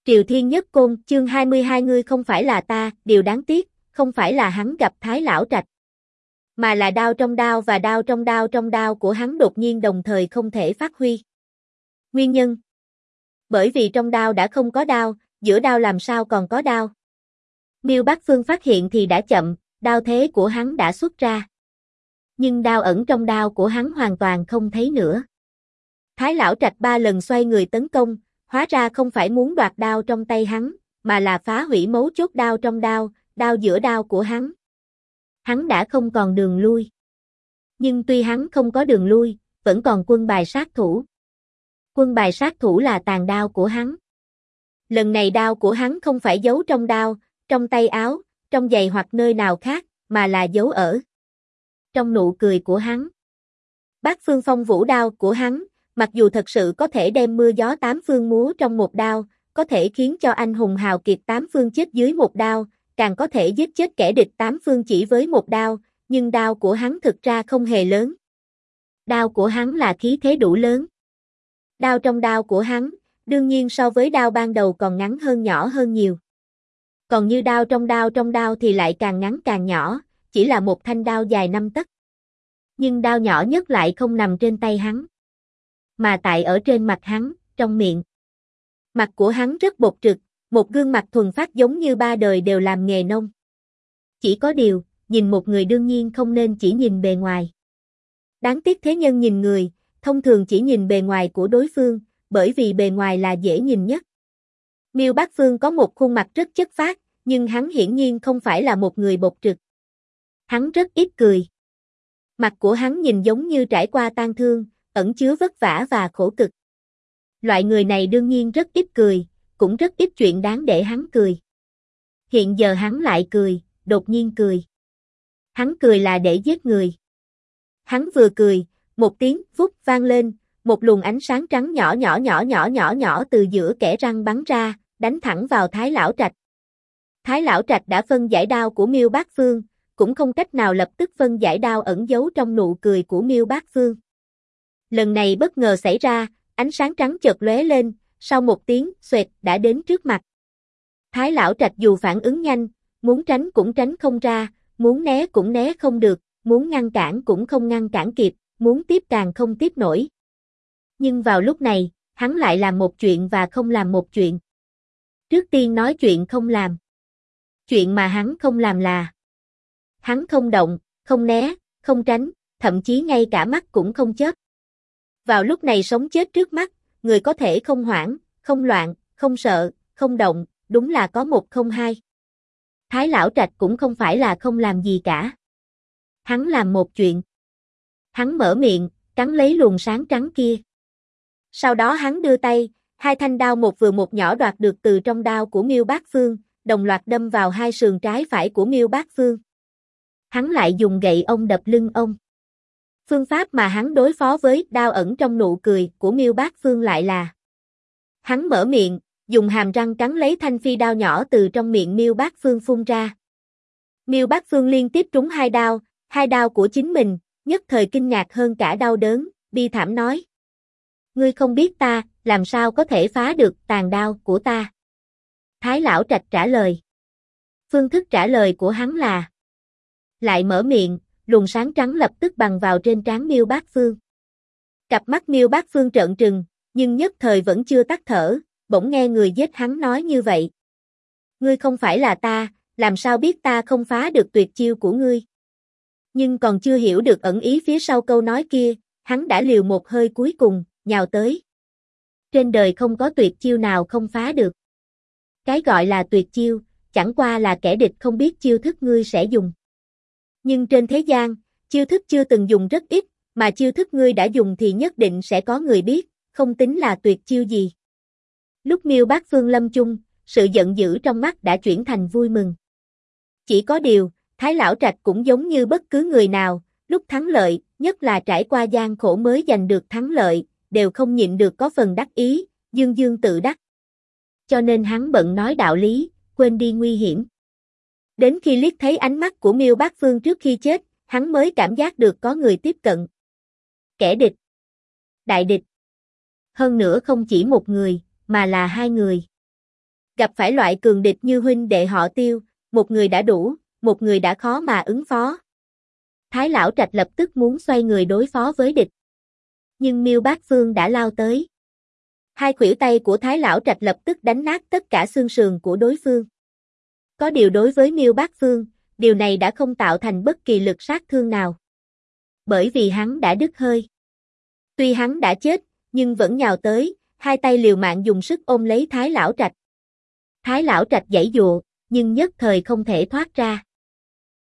Triều Thiên Nhất Côn, chương 22 ngươi không phải là ta, điều đáng tiếc, không phải là hắn gặp Thái Lão Trạch, mà là đao trong đao và đao trong đao của hắn đột nhiên đồng thời không thể phát huy. Nguyên nhân? Bởi vì trong đao đã không có đao, giữa đao làm sao còn có đao? Miêu Bác Phương phát hiện thì đã chậm, đao thế của hắn đã xuất ra. Nhưng đao ẩn trong đao của hắn hoàn toàn không thấy nữa. Thái Lão Trạch 3 lần xoay người tấn công, hóa ra không phải muốn đoạt đao trong tay hắn, mà là phá hủy mấu chốt đao trong đao, đao giữa đao của hắn. Hắn đã không còn đường lui. Nhưng tuy hắn không có đường lui, vẫn còn quân bài sát thủ. Quân bài sát thủ là tàn đao của hắn. Lần này đao của hắn không phải giấu trong đao, trong tay áo, trong giày hoặc nơi nào khác, mà là giấu ở trong nụ cười của hắn. Bát phương phong vũ đao của hắn, mặc dù thật sự có thể đem mưa gió tám phương múa trong một đao, có thể khiến cho anh hùng hào kiệt tám phương chết dưới một đao, càng có thể giết chết kẻ địch tám phương chỉ với một đao, nhưng đao của hắn thực ra không hề lớn. Đao của hắn là khí thế đủ lớn. Đao trong đao của hắn, đương nhiên so với đao ban đầu còn ngắn hơn nhỏ hơn nhiều. Còn như đao trong đao thì lại càng ngắn càng nhỏ, chỉ là một thanh đao dài 5 tấc. Nhưng đao nhỏ nhất lại không nằm trên tay hắn, mà tại ở trên mặt hắn, trong miệng. Mặt của hắn rất bộc trực, một gương mặt thuần phát giống như 3 đời đều làm nghề nông. Chỉ có điều, nhìn một người đương nhiên không nên chỉ nhìn bề ngoài. Đáng tiếc thế nhân nhìn người, thông thường chỉ nhìn bề ngoài của đối phương, bởi vì bề ngoài là dễ nhìn nhất. Miêu Bác Phương có một khuôn mặt rất chất phác, nhưng hắn hiển nhiên không phải là một người bộc trực. Hắn rất ít cười. Mặt của hắn nhìn giống như trải qua tang thương, ẩn chứa vất vả và khổ cực. Loại người này đương nhiên rất ít cười, cũng rất ít chuyện đáng để hắn cười. Hiện giờ hắn lại cười, đột nhiên cười. Hắn cười là để giết người. Hắn vừa cười, một tiếng vút vang lên, một luồng ánh sáng trắng nhỏ từ giữa kẽ răng bắn ra, đánh thẳng vào Thái Lão Trạch. Thái Lão Trạch đã phân giải đao của Miêu Bác Phương, cũng không cách nào lập tức phân giải đao ẩn giấu trong nụ cười của Miêu Bác Phương. Lần này bất ngờ xảy ra, ánh sáng trắng chợt lóe lên, sau một tiếng xoẹt đã đến trước mặt. Thái Lão Trạch dù phản ứng nhanh, muốn tránh cũng tránh không ra, muốn né cũng né không được, muốn ngăn cản cũng không ngăn cản kịp, muốn tiếp càng không tiếp nổi. Nhưng vào lúc này, hắn lại làm một chuyện và không làm một chuyện. Trước tiên nói chuyện không làm. Chuyện mà hắn không làm là hắn không động, không né, không tránh, thậm chí ngay cả mắt cũng không chớp. Vào lúc này sống chết trước mắt, người có thể không hoảng, không loạn, không sợ, không động, đúng là có một không hai. Thái Lão Trạch cũng không phải là không làm gì cả. Hắn làm một chuyện. Hắn mở miệng, cắn lấy luồng sáng trắng kia. Sau đó hắn đưa tay, hai thanh đao một vừa một nhỏ đoạt được từ trong đao của Miêu Bác Phương, đồng loạt đâm vào hai sườn trái phải của Miêu Bác Phương. Hắn lại dùng gậy ông đập lưng ông. Phương pháp mà hắn đối phó với đao ẩn trong nụ cười của Miêu Bác Phương lại là hắn mở miệng, dùng hàm răng cắn lấy thanh phi đao nhỏ từ trong miệng Miêu Bác Phương phun ra. Miêu Bác Phương liên tiếp trúng hai đao của chính mình, nhất thời kinh ngạc hơn cả đau đớn, bi thảm nói. Ngươi không biết ta, làm sao có thể phá được tàn đao của ta? Thái Lão Trạch trả lời. Phương thức trả lời của hắn là lại mở miệng, luồng sáng trắng lập tức bằng vào trên trán Miêu Bác Phương. Cặp mắt Miêu Bác Phương trợn trừng, nhưng nhất thời vẫn chưa tắt thở, bỗng nghe người giết hắn nói như vậy. Ngươi không phải là ta, làm sao biết ta không phá được tuyệt chiêu của ngươi? Nhưng còn chưa hiểu được ẩn ý phía sau câu nói kia, hắn đã liều một hơi cuối cùng, nhào tới. Trên đời không có tuyệt chiêu nào không phá được. Cái gọi là tuyệt chiêu, chẳng qua là kẻ địch không biết chiêu thức ngươi sẽ dùng. Nhưng trên thế gian, chiêu thức chưa từng dùng rất ít, mà chiêu thức ngươi đã dùng thì nhất định sẽ có người biết, không tính là tuyệt chiêu gì. Lúc Miêu Bác Phương lâm chung, sự giận dữ trong mắt đã chuyển thành vui mừng. Chỉ có điều, Thái Lão Trạch cũng giống như bất cứ người nào, lúc thắng lợi, nhất là trải qua gian khổ mới giành được thắng lợi, đều không nhịn được có phần đắc ý, dương dương tự đắc. Cho nên hắn bận nói đạo lý, quên đi nguy hiểm. Đến khi liếc thấy ánh mắt của Miêu Bác Phương trước khi chết, hắn mới cảm giác được có người tiếp cận. Kẻ địch. Đại địch. Hơn nữa không chỉ một người, mà là hai người. Gặp phải loại cường địch như huynh đệ họ Tiêu, một người đã đủ, một người đã khó mà ứng phó. Thái Lão Trạch lập tức muốn xoay người đối phó với địch. Nhưng Miêu Bác Phương đã lao tới. Hai khuỷu tay của Thái Lão Trạch lập tức đánh nát tất cả xương sườn của đối phương. Có điều đối với Miêu Bác Phương, điều này đã không tạo thành bất kỳ lực sát thương nào. Bởi vì hắn đã đứt hơi. Tuy hắn đã chết, nhưng vẫn nhào tới, hai tay liều mạng dùng sức ôm lấy Thái Lão Trạch. Thái Lão Trạch giãy giụa, nhưng nhất thời không thể thoát ra.